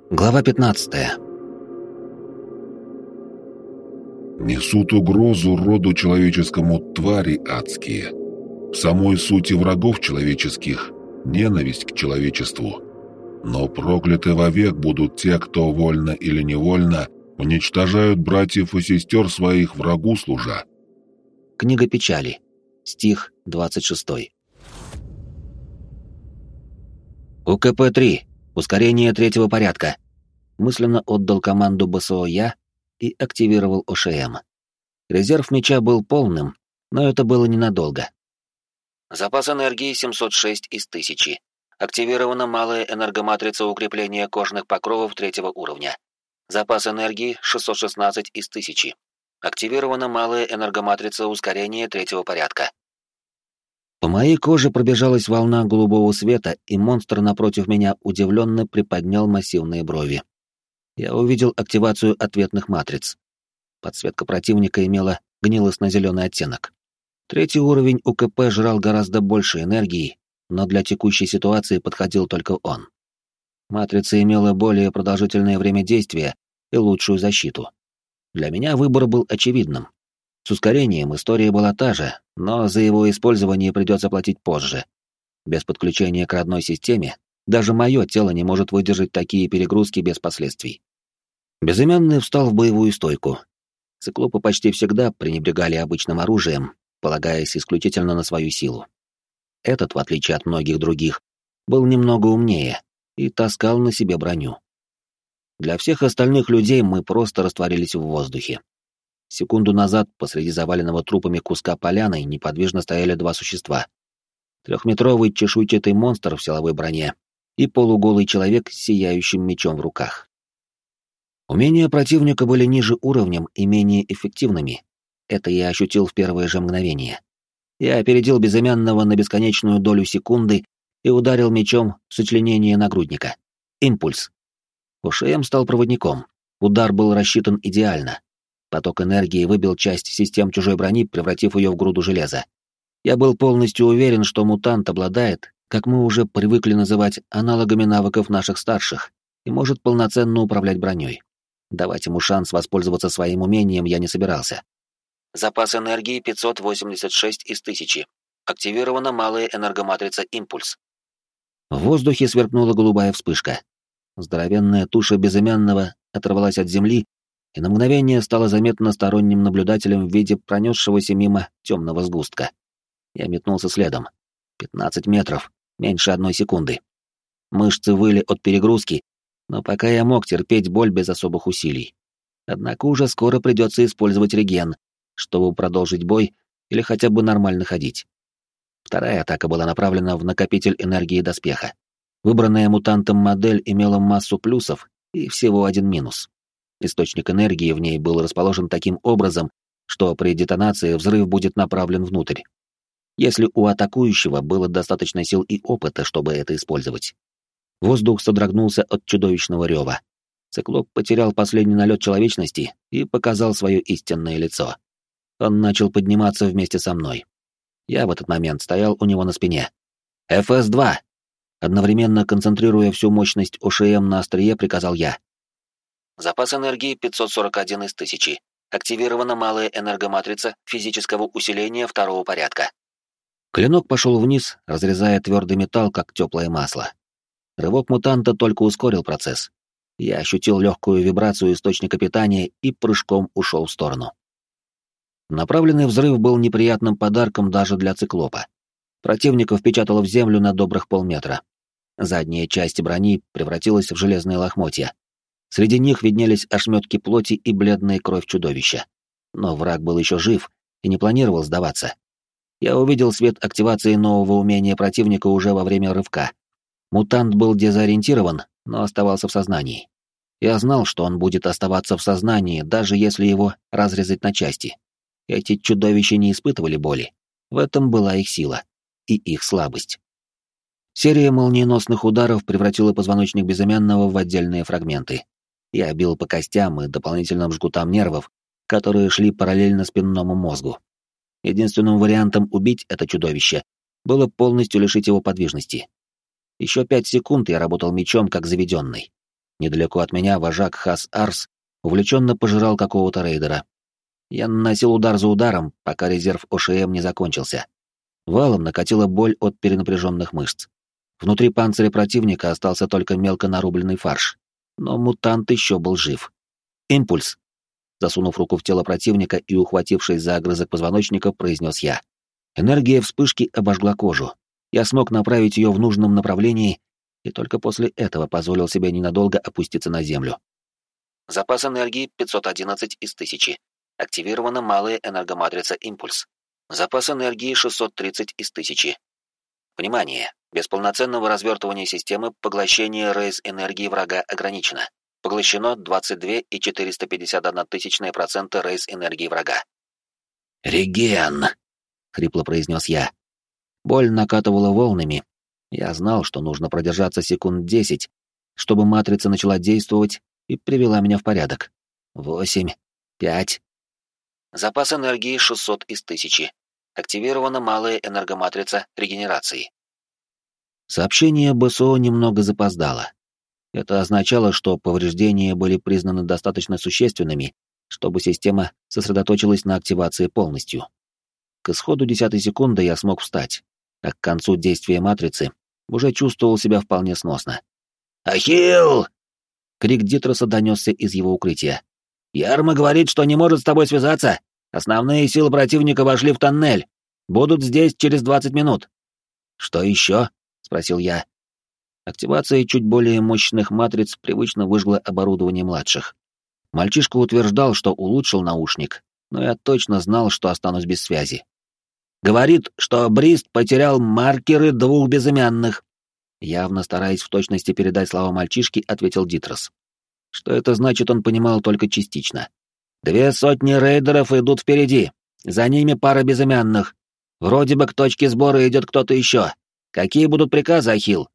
Глава 15. Несут угрозу роду человеческому твари адские. В самой сути врагов человеческих — ненависть к человечеству. Но прокляты вовек будут те, кто вольно или невольно уничтожают братьев и сестер своих врагу служа. Книга печали. Стих 26. УКП-3. Ускорение третьего порядка. Мысленно отдал команду БСО я и активировал ОШМ. Резерв меча был полным, но это было ненадолго. Запас энергии 706 из 1000. Активирована малая энергоматрица укрепления кожных покровов третьего уровня. Запас энергии 616 из 1000. Активирована малая энергоматрица ускорения третьего порядка. По моей коже пробежалась волна голубого света, и монстр напротив меня удивленно приподнял массивные брови. Я увидел активацию ответных матриц. Подсветка противника имела гнилостно-зеленый оттенок. Третий уровень УКП жрал гораздо больше энергии, но для текущей ситуации подходил только он. Матрица имела более продолжительное время действия и лучшую защиту. Для меня выбор был очевидным. С ускорением история была та же, но за его использование придется платить позже. Без подключения к родной системе даже мое тело не может выдержать такие перегрузки без последствий. Безымянный встал в боевую стойку. Циклопы почти всегда пренебрегали обычным оружием, полагаясь исключительно на свою силу. Этот, в отличие от многих других, был немного умнее и таскал на себе броню. Для всех остальных людей мы просто растворились в воздухе. Секунду назад посреди заваленного трупами куска поляны неподвижно стояли два существа. Трехметровый чешуйчатый монстр в силовой броне и полуголый человек с сияющим мечом в руках. Умения противника были ниже уровнем и менее эффективными. Это я ощутил в первое же мгновение. Я опередил безымянного на бесконечную долю секунды и ударил мечом в сочленение нагрудника. Импульс. ОШМ стал проводником. Удар был рассчитан идеально. Поток энергии выбил часть систем чужой брони, превратив ее в груду железа. Я был полностью уверен, что мутант обладает, как мы уже привыкли называть, аналогами навыков наших старших, и может полноценно управлять броней. Давать ему шанс воспользоваться своим умением я не собирался. Запас энергии 586 из 1000. Активирована малая энергоматрица «Импульс». В воздухе сверкнула голубая вспышка. Здоровенная туша безымянного оторвалась от земли, и на мгновение стало заметно сторонним наблюдателем в виде пронесшегося мимо темного сгустка. Я метнулся следом. 15 метров, меньше 1 секунды. Мышцы выли от перегрузки, но пока я мог терпеть боль без особых усилий. Однако уже скоро придется использовать реген, чтобы продолжить бой или хотя бы нормально ходить. Вторая атака была направлена в накопитель энергии доспеха. Выбранная мутантом модель имела массу плюсов и всего один минус. Источник энергии в ней был расположен таким образом, что при детонации взрыв будет направлен внутрь. Если у атакующего было достаточно сил и опыта, чтобы это использовать. Воздух содрогнулся от чудовищного рева. Циклоп потерял последний налет человечности и показал свое истинное лицо. Он начал подниматься вместе со мной. Я в этот момент стоял у него на спине. «ФС-2!» Одновременно концентрируя всю мощность ОШМ на острие, приказал я. Запас энергии 541 из 1000. Активирована малая энергоматрица физического усиления второго порядка. Клинок пошел вниз, разрезая твердый металл, как теплое масло. Рывок мутанта только ускорил процесс. Я ощутил легкую вибрацию источника питания и прыжком ушел в сторону. Направленный взрыв был неприятным подарком даже для циклопа. Противника впечатало в землю на добрых полметра. Задняя часть брони превратилась в железные лохмотья. Среди них виднелись ошметки плоти и бледная кровь чудовища. Но враг был еще жив и не планировал сдаваться. Я увидел свет активации нового умения противника уже во время рывка. Мутант был дезориентирован, но оставался в сознании. Я знал, что он будет оставаться в сознании, даже если его разрезать на части. Эти чудовища не испытывали боли. В этом была их сила и их слабость. Серия молниеносных ударов превратила позвоночник безымянного в отдельные фрагменты. Я бил по костям и дополнительным жгутам нервов, которые шли параллельно спинному мозгу. Единственным вариантом убить это чудовище было полностью лишить его подвижности. Еще 5 секунд я работал мечом как заведенный. Недалеко от меня вожак Хас-Арс увлеченно пожирал какого-то рейдера. Я наносил удар за ударом, пока резерв ОШМ не закончился. Валом накатила боль от перенапряженных мышц. Внутри панциря противника остался только мелко нарубленный фарш. Но мутант еще был жив. «Импульс!» Засунув руку в тело противника и ухватившись за огрызок позвоночника, произнес я. Энергия вспышки обожгла кожу. Я смог направить ее в нужном направлении и только после этого позволил себе ненадолго опуститься на землю. Запас энергии 511 из 1000. Активирована малая энергоматрица «Импульс». Запас энергии 630 из 1000. Внимание! Без полноценного развертывания системы поглощение рейс энергии врага ограничено. Поглощено 22,451% рейс энергии врага. «Реген!» — хрипло произнес я. Боль накатывала волнами. Я знал, что нужно продержаться секунд 10, чтобы матрица начала действовать и привела меня в порядок. 8, 5. Запас энергии 600 из 1000. Активирована малая энергоматрица регенерации. Сообщение БСО немного запоздало. Это означало, что повреждения были признаны достаточно существенными, чтобы система сосредоточилась на активации полностью. К исходу 10-й секунды я смог встать, а к концу действия матрицы уже чувствовал себя вполне сносно. «Ахилл!» — крик Дитроса донесся из его укрытия. «Ярма говорит, что не может с тобой связаться. Основные силы противника вошли в тоннель. Будут здесь через 20 минут». «Что еще?» — спросил я. Активация чуть более мощных матриц привычно выжгла оборудование младших. Мальчишка утверждал, что улучшил наушник, но я точно знал, что останусь без связи. «Говорит, что Брист потерял маркеры 2 безымянных». Явно стараясь в точности передать слова мальчишки, ответил Дитрос. Что это значит, он понимал только частично. 200 рейдеров идут впереди. За ними пара безымянных. Вроде бы к точке сбора идет кто-то еще. Какие будут приказы, Ахилл?»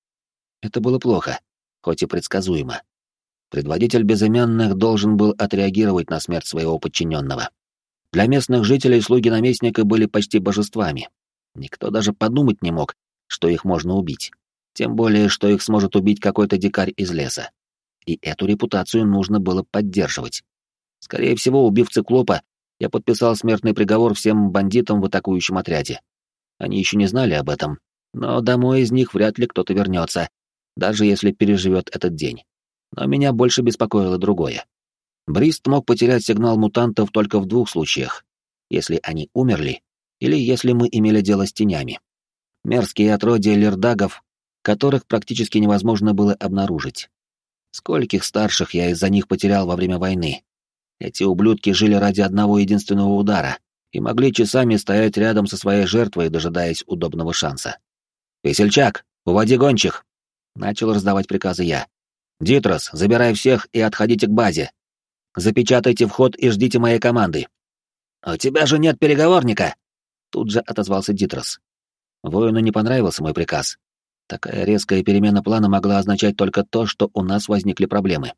Это было плохо, хоть и предсказуемо. Предводитель безымянных должен был отреагировать на смерть своего подчиненного. Для местных жителей слуги наместника были почти божествами. Никто даже подумать не мог, что их можно убить. Тем более, что их сможет убить какой-то дикарь из леса. И эту репутацию нужно было поддерживать. Скорее всего, убив циклопа, я подписал смертный приговор всем бандитам в атакующем отряде. Они еще не знали об этом, но домой из них вряд ли кто-то вернется, даже если переживет этот день. Но меня больше беспокоило другое. Брист мог потерять сигнал мутантов только в 2 случаях. Если они умерли, или если мы имели дело с тенями. Мерзкие отродья лердагов, которых практически невозможно было обнаружить. Скольких старших я из-за них потерял во время войны. Эти ублюдки жили ради одного единственного удара и могли часами стоять рядом со своей жертвой, дожидаясь удобного шанса. «Весельчак, уводи гончих!» Начал раздавать приказы я. «Дитрос, забирай всех и отходите к базе. Запечатайте вход и ждите моей команды». «У тебя же нет переговорника!» Тут же отозвался Дитрос. Воину не понравился мой приказ. Такая резкая перемена плана могла означать только то, что у нас возникли проблемы.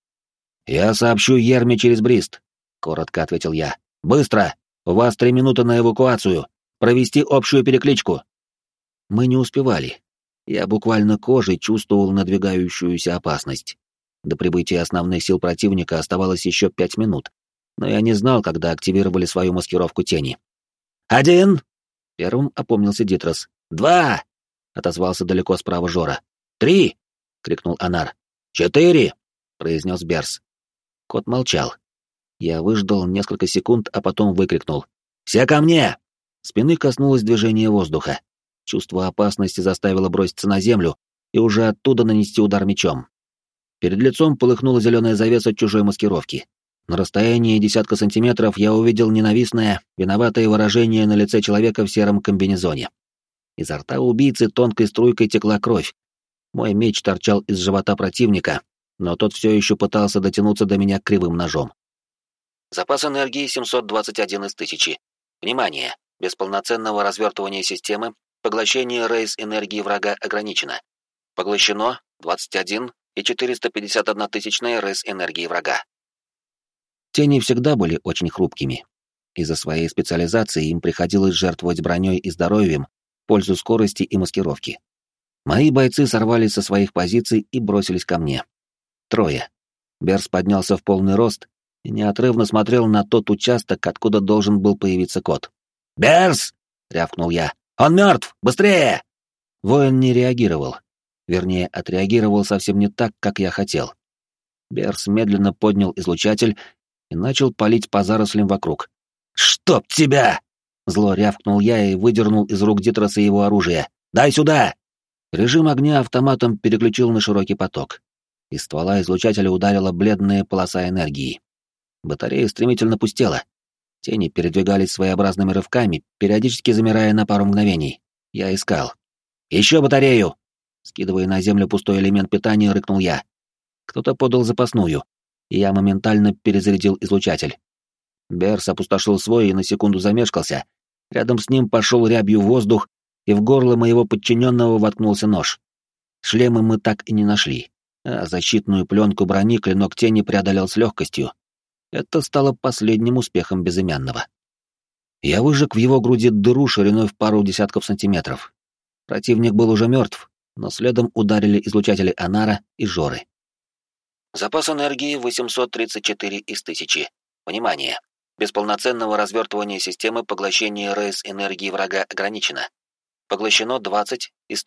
«Я сообщу Ерме через Брист», — коротко ответил я. «Быстро! У вас 3 минуты на эвакуацию. Провести общую перекличку». Мы не успевали. Я буквально кожей чувствовал надвигающуюся опасность. До прибытия основных сил противника оставалось еще 5 минут, но я не знал, когда активировали свою маскировку тени. «1!» — первым опомнился Дитрос. «2!» — отозвался далеко справа Жора. «3!» — крикнул Анар. «4!» — произнес Берс. Кот молчал. Я выждал несколько секунд, а потом выкрикнул. «Все ко мне!» Спины коснулось движения воздуха. Чувство опасности заставило броситься на землю и уже оттуда нанести удар мечом. Перед лицом полыхнула зеленая завеса чужой маскировки. На расстоянии десятка сантиметров я увидел ненавистное, виноватое выражение на лице человека в сером комбинезоне. Изо рта убийцы тонкой струйкой текла кровь. Мой меч торчал из живота противника, но тот все еще пытался дотянуться до меня кривым ножом. Запас энергии 721 из 1000. Внимание! Без полноценного развертывания системы поглощение рейс энергии врага ограничено. Поглощено 21,451 рейс энергии врага. Тени всегда были очень хрупкими. Из-за своей специализации им приходилось жертвовать броней и здоровьем в пользу скорости и маскировки. Мои бойцы сорвались со своих позиций и бросились ко мне. трое. Берс поднялся в полный рост и неотрывно смотрел на тот участок, откуда должен был появиться кот. «Берс!» — рявкнул я. «Он мертв! Быстрее!» Воин не реагировал. Вернее, отреагировал совсем не так, как я хотел. Берс медленно поднял излучатель и начал палить по зарослям вокруг. «Чтоб тебя!» — зло рявкнул я и выдернул из рук Дитроса его оружие. «Дай сюда!» Режим огня автоматом переключил на широкий поток. Из ствола излучателя ударила бледная полоса энергии. Батарея стремительно пустела. Тени передвигались своеобразными рывками, периодически замирая на пару мгновений. Я искал. «Еще батарею!» Скидывая на землю пустой элемент питания, рыкнул я. Кто-то подал запасную, и я моментально перезарядил излучатель. Берс опустошил свой и на секунду замешкался. Рядом с ним пошел рябью воздух, и в горло моего подчиненного воткнулся нож. Шлемы мы так и не нашли, а защитную пленку брони клинок тени преодолел с легкостью. Это стало последним успехом безымянного. Я выжег в его груди дыру шириной в пару десятков сантиметров. Противник был уже мертв, но следом ударили излучатели Анара и Жоры. Запас энергии 834 из 1000. Внимание! Без полноценного развертывания системы поглощение рейс энергии врага ограничено. Поглощено 20 и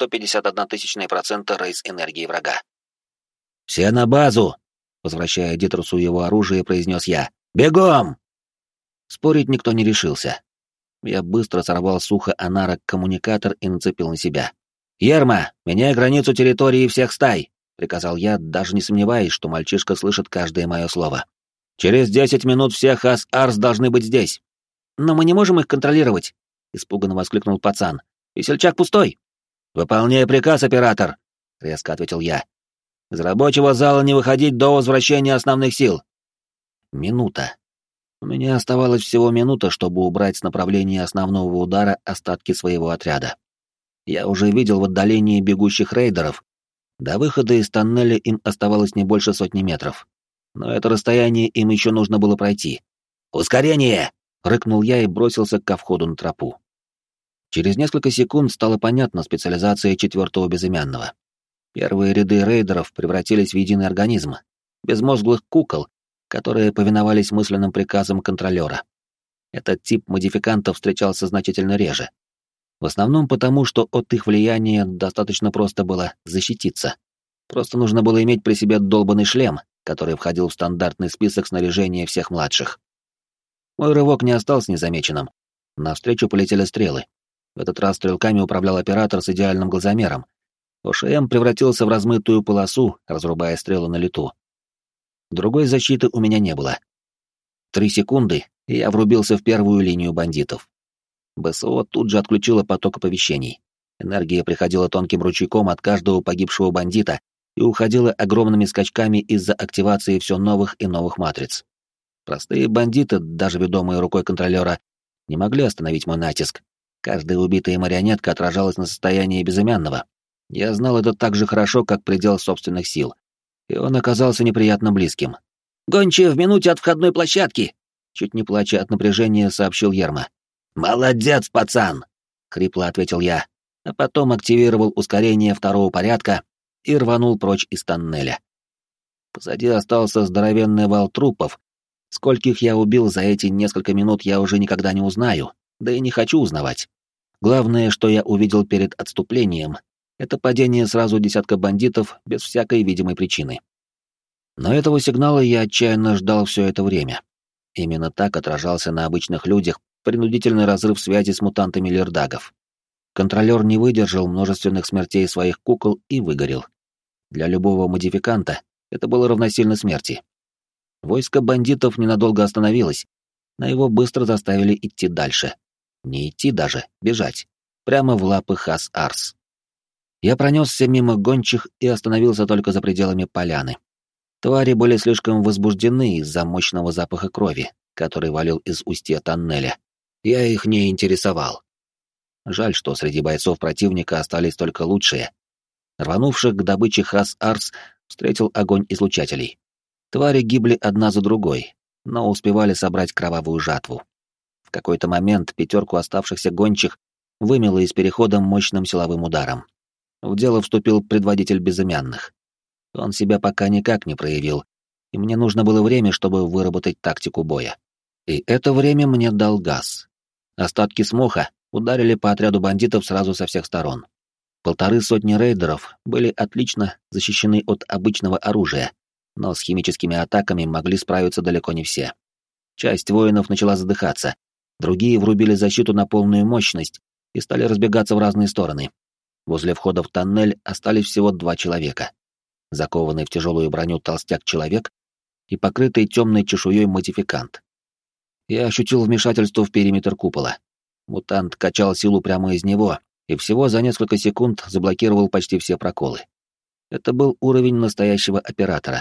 151% рейс энергии врага. «Все на базу!» — возвращая Дитрусу его оружие, произнес я. «Бегом!» Спорить никто не решился. Я быстро сорвал с уха Анара коммуникатор и нацепил на себя. «Ерма, меняй границу территории всех стай!» — приказал я, даже не сомневаясь, что мальчишка слышит каждое мое слово. «Через 10 минут все Хас-Арс должны быть здесь». «Но мы не можем их контролировать!» — испуганно воскликнул пацан. «Весельчак пустой!» «Выполняй приказ, оператор!» — резко ответил я. «Из рабочего зала не выходить до возвращения основных сил!» Минута. У меня оставалось всего минута, чтобы убрать с направления основного удара остатки своего отряда. Я уже видел в отдалении бегущих рейдеров. До выхода из тоннеля им оставалось не больше 100 метров. Но это расстояние им еще нужно было пройти. «Ускорение!» — рыкнул я и бросился ко входу на тропу. Через несколько секунд стало понятно специализация четвертого безымянного. Первые ряды рейдеров превратились в единый организм, безмозглых кукол, которые повиновались мысленным приказам контролера. Этот тип модификантов встречался значительно реже. В основном потому, что от их влияния достаточно просто было защититься. Просто нужно было иметь при себе долбанный шлем, который входил в стандартный список снаряжения всех младших. Мой рывок не остался незамеченным. Навстречу полетели стрелы. В этот раз стрелками управлял оператор с идеальным глазомером. ОШМ превратился в размытую полосу, разрубая стрелы на лету. Другой защиты у меня не было. 3 секунды, и я врубился в первую линию бандитов. БСО тут же отключило поток оповещений. Энергия приходила тонким ручейком от каждого погибшего бандита и уходила огромными скачками из-за активации все новых и новых матриц. Простые бандиты, даже ведомые рукой контролера, не могли остановить мой натиск. Каждая убитая марионетка отражалась на состоянии безымянного. Я знал это так же хорошо, как предел собственных сил. И он оказался неприятно близким. «Гончие в минуте от входной площадки!» Чуть не плача от напряжения, сообщил Ерма. «Молодец, пацан!» — хрипло ответил я, а потом активировал ускорение второго порядка и рванул прочь из тоннеля. Позади остался здоровенный вал трупов. Скольких я убил за эти несколько минут, я уже никогда не узнаю, да и не хочу узнавать. Главное, что я увидел перед отступлением, это падение сразу десятка бандитов без всякой видимой причины. Но этого сигнала я отчаянно ждал все это время. Именно так отражался на обычных людях принудительный разрыв связи с мутантами лердагов. Контролер не выдержал множественных смертей своих кукол и выгорел. Для любого модификанта это было равносильно смерти. Войско бандитов ненадолго остановилось, но его быстро заставили идти дальше. Не идти даже, бежать. Прямо в лапы Хас-Арс. Я пронесся мимо гончих и остановился только за пределами поляны. Твари были слишком возбуждены из-за мощного запаха крови, который валил из устья тоннеля. Я их не интересовал. Жаль, что среди бойцов противника остались только лучшие. Рванувших к добыче Хас-Арс встретил огонь излучателей. Твари гибли одна за другой, но успевали собрать кровавую жатву. В какой-то момент 5 оставшихся гончих вымело из перехода мощным силовым ударом. В дело вступил предводитель безымянных. Он себя пока никак не проявил, и мне нужно было время, чтобы выработать тактику боя. И это время мне дал газ. Остатки смоха ударили по отряду бандитов сразу со всех сторон. 150 рейдеров были отлично защищены от обычного оружия, но с химическими атаками могли справиться далеко не все. Часть воинов начала задыхаться, другие врубили защиту на полную мощность и стали разбегаться в разные стороны. Возле входа в тоннель остались всего 2 человека. Закованный в тяжелую броню толстяк-человек и покрытый темной чешуей модификант. Я ощутил вмешательство в периметр купола. Мутант качал силу прямо из него и всего за несколько секунд заблокировал почти все проколы. Это был уровень настоящего оператора.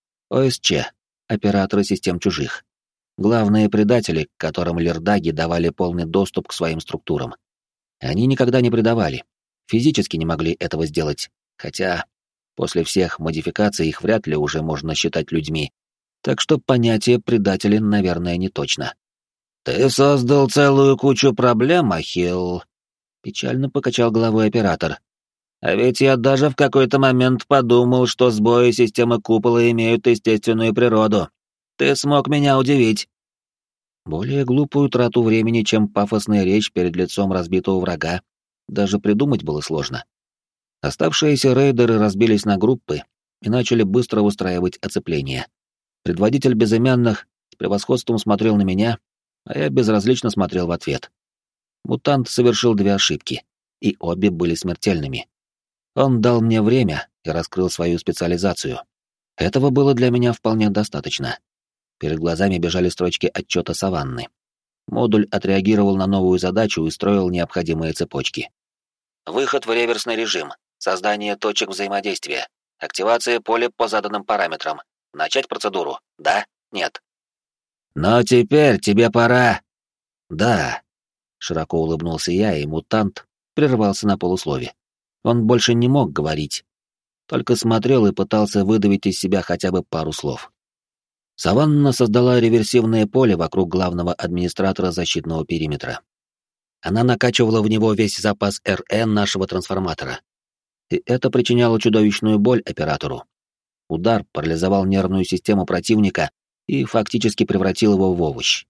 ОСЧ — операторы систем чужих. Главные предатели, которым лердаги давали полный доступ к своим структурам. Они никогда не предавали, физически не могли этого сделать, хотя после всех модификаций их вряд ли уже можно считать людьми, так что понятие предатели, наверное, не точно. «Ты создал целую кучу проблем, Ахилл», — печально покачал головой оператор. «А ведь я даже в какой-то момент подумал, что сбои системы купола имеют естественную природу. Ты смог меня удивить». Более глупую трату времени, чем пафосная речь перед лицом разбитого врага, даже придумать было сложно. Оставшиеся рейдеры разбились на группы и начали быстро устраивать оцепление. Предводитель безымянных с превосходством смотрел на меня, а я безразлично смотрел в ответ. Мутант совершил 2 ошибки, и обе были смертельными. Он дал мне время и раскрыл свою специализацию. Этого было для меня вполне достаточно. Перед глазами бежали строчки отчета Саванны. Модуль отреагировал на новую задачу и строил необходимые цепочки. Выход в реверсный режим. Создание точек взаимодействия. Активация поля по заданным параметрам. Начать процедуру. Да? Нет? «Но теперь тебе пора...» «Да», — широко улыбнулся я, и мутант прервался на полуслове. Он больше не мог говорить, только смотрел и пытался выдавить из себя хотя бы пару слов. Саванна создала реверсивное поле вокруг главного администратора защитного периметра. Она накачивала в него весь запас РН нашего трансформатора. И это причиняло чудовищную боль оператору. Удар парализовал нервную систему противника и фактически превратил его в овощ.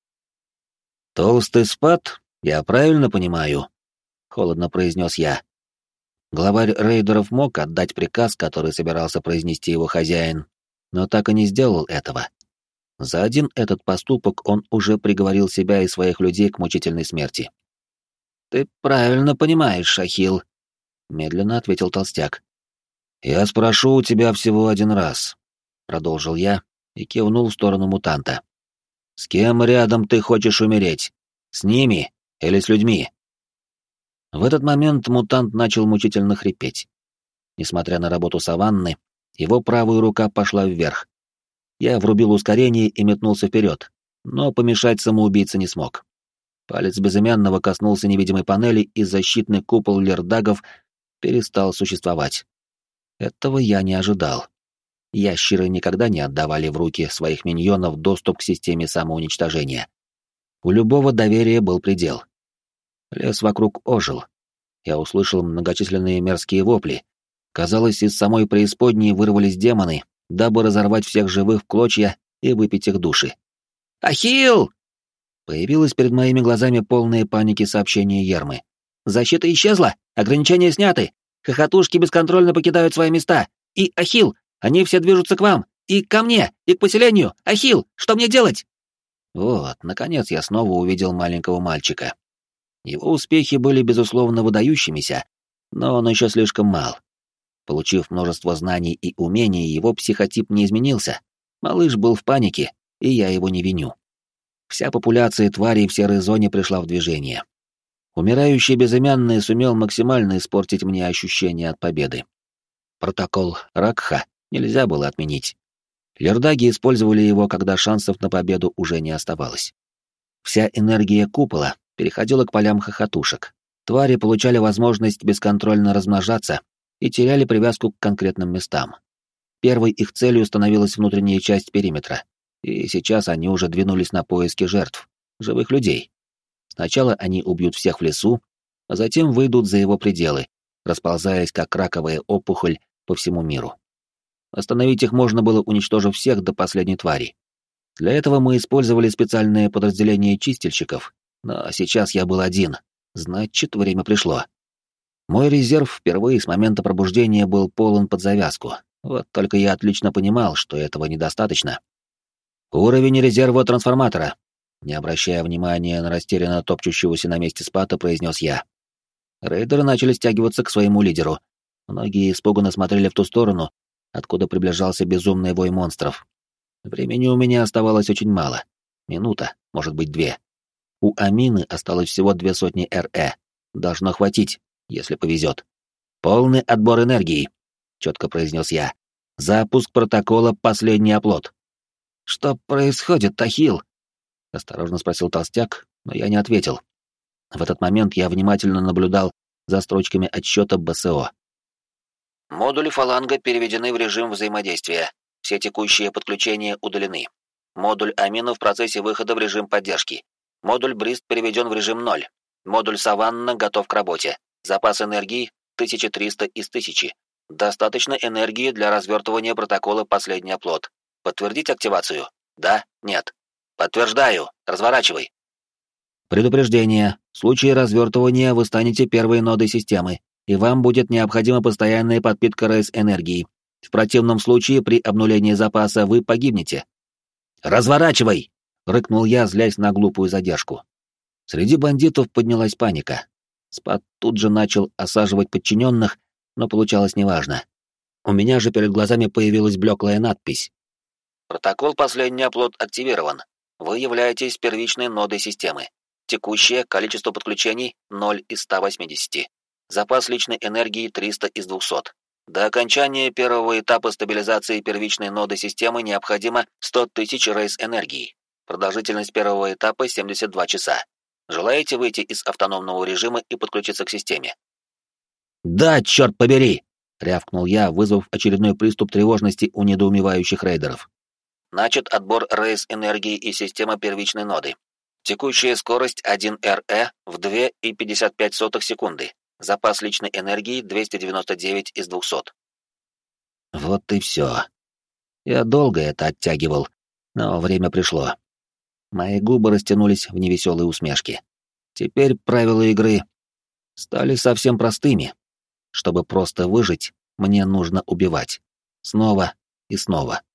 «Толстый спад, я правильно понимаю?» — холодно произнес я. Главарь рейдеров мог отдать приказ, который собирался произнести его хозяин, но так и не сделал этого. За один этот поступок он уже приговорил себя и своих людей к мучительной смерти. «Ты правильно понимаешь, Шахил», — медленно ответил толстяк. «Я спрошу у тебя всего 1 раз», — продолжил я и кивнул в сторону мутанта. «С кем рядом ты хочешь умереть? С ними или с людьми?» В этот момент мутант начал мучительно хрипеть. Несмотря на работу Саванны, его правая рука пошла вверх. Я врубил ускорение и метнулся вперед, но помешать самоубийце не смог. Палец безымянного коснулся невидимой панели, и защитный купол лердагов перестал существовать. Этого я не ожидал. Ящеры никогда не отдавали в руки своих миньонов доступ к системе самоуничтожения. У любого доверия был предел. Лес вокруг ожил. Я услышал многочисленные мерзкие вопли. Казалось, из самой преисподней вырвались демоны, дабы разорвать всех живых в клочья и выпить их души. «Ахилл!» Появилось перед моими глазами полное паники сообщение Ермы. «Защита исчезла! Ограничения сняты! Хохотушки бесконтрольно покидают свои места! И, Ахилл, они все движутся к вам! И ко мне! И к поселению! Ахилл, что мне делать?» Вот, наконец я снова увидел маленького мальчика. Его успехи были, безусловно, выдающимися, но он еще слишком мал. Получив множество знаний и умений, его психотип не изменился. Малыш был в панике, и я его не виню. Вся популяция тварей в серой зоне пришла в движение. Умирающий безымянный сумел максимально испортить мне ощущение от победы. Протокол Ракха нельзя было отменить. Лердаги использовали его, когда шансов на победу уже не оставалось. Вся энергия купола переходила к полям хохотушек. Твари получали возможность бесконтрольно размножаться и теряли привязку к конкретным местам. Первой их целью становилась внутренняя часть периметра, и сейчас они уже двинулись на поиски жертв, живых людей. Сначала они убьют всех в лесу, а затем выйдут за его пределы, расползаясь как раковая опухоль по всему миру. Остановить их можно было, уничтожив всех до последней твари. Для этого мы использовали специальное подразделение чистильщиков, но сейчас я был один. Значит, время пришло. Мой резерв впервые с момента пробуждения был полон под завязку. Вот только я отлично понимал, что этого недостаточно. Уровень резерва трансформатора. Не обращая внимания на растерянно топчущегося на месте спата, произнес я. Рейдеры начали стягиваться к своему лидеру. Многие испуганно смотрели в ту сторону, откуда приближался безумный вой монстров. Времени у меня оставалось очень мало. Минута, может быть, 2. У Амины осталось всего 200 РЭ. Должно хватить, если повезет. Полный отбор энергии, четко произнес я. Запуск протокола «Последний оплот». «Что происходит, Тахил?» — осторожно спросил толстяк, но я не ответил. В этот момент я внимательно наблюдал за строчками отсчета БСО. Модули фаланга переведены в режим взаимодействия. Все текущие подключения удалены. Модуль Амина в процессе выхода в режим поддержки. Модуль Брист переведен в режим 0. Модуль Саванна готов к работе. Запас энергии 1300 из 1000. Достаточно энергии для развертывания протокола «Последний оплот». Подтвердить активацию? Да? Нет? Подтверждаю. Разворачивай. Предупреждение. В случае развертывания вы станете первой нодой системы, и вам будет необходима постоянная подпитка рейс-энергии. В противном случае при обнулении запаса вы погибнете. «Разворачивай!» — рыкнул я, злясь на глупую задержку. Среди бандитов поднялась паника. Спад тут же начал осаживать подчиненных, но получалось неважно. У меня же перед глазами появилась блеклая надпись. «Протокол «Последний оплот» активирован. Вы являетесь первичной нодой системы. Текущее количество подключений 0 из 180. Запас личной энергии 300 из 200. До окончания первого этапа стабилизации первичной ноды системы необходимо 100 тысяч рейс энергии. Продолжительность первого этапа 72 часа. Желаете выйти из автономного режима и подключиться к системе?» «Да, черт побери!» — рявкнул я, вызвав очередной приступ тревожности у недоумевающих рейдеров. Начат отбор рейс энергии из системы первичной ноды. Текущая скорость 1 РЭ в 2,55 секунды. Запас личной энергии 299 из 200. Вот и все. Я долго это оттягивал, но время пришло. Мои губы растянулись в невеселой усмешке. Теперь правила игры стали совсем простыми. Чтобы просто выжить, мне нужно убивать. Снова и снова.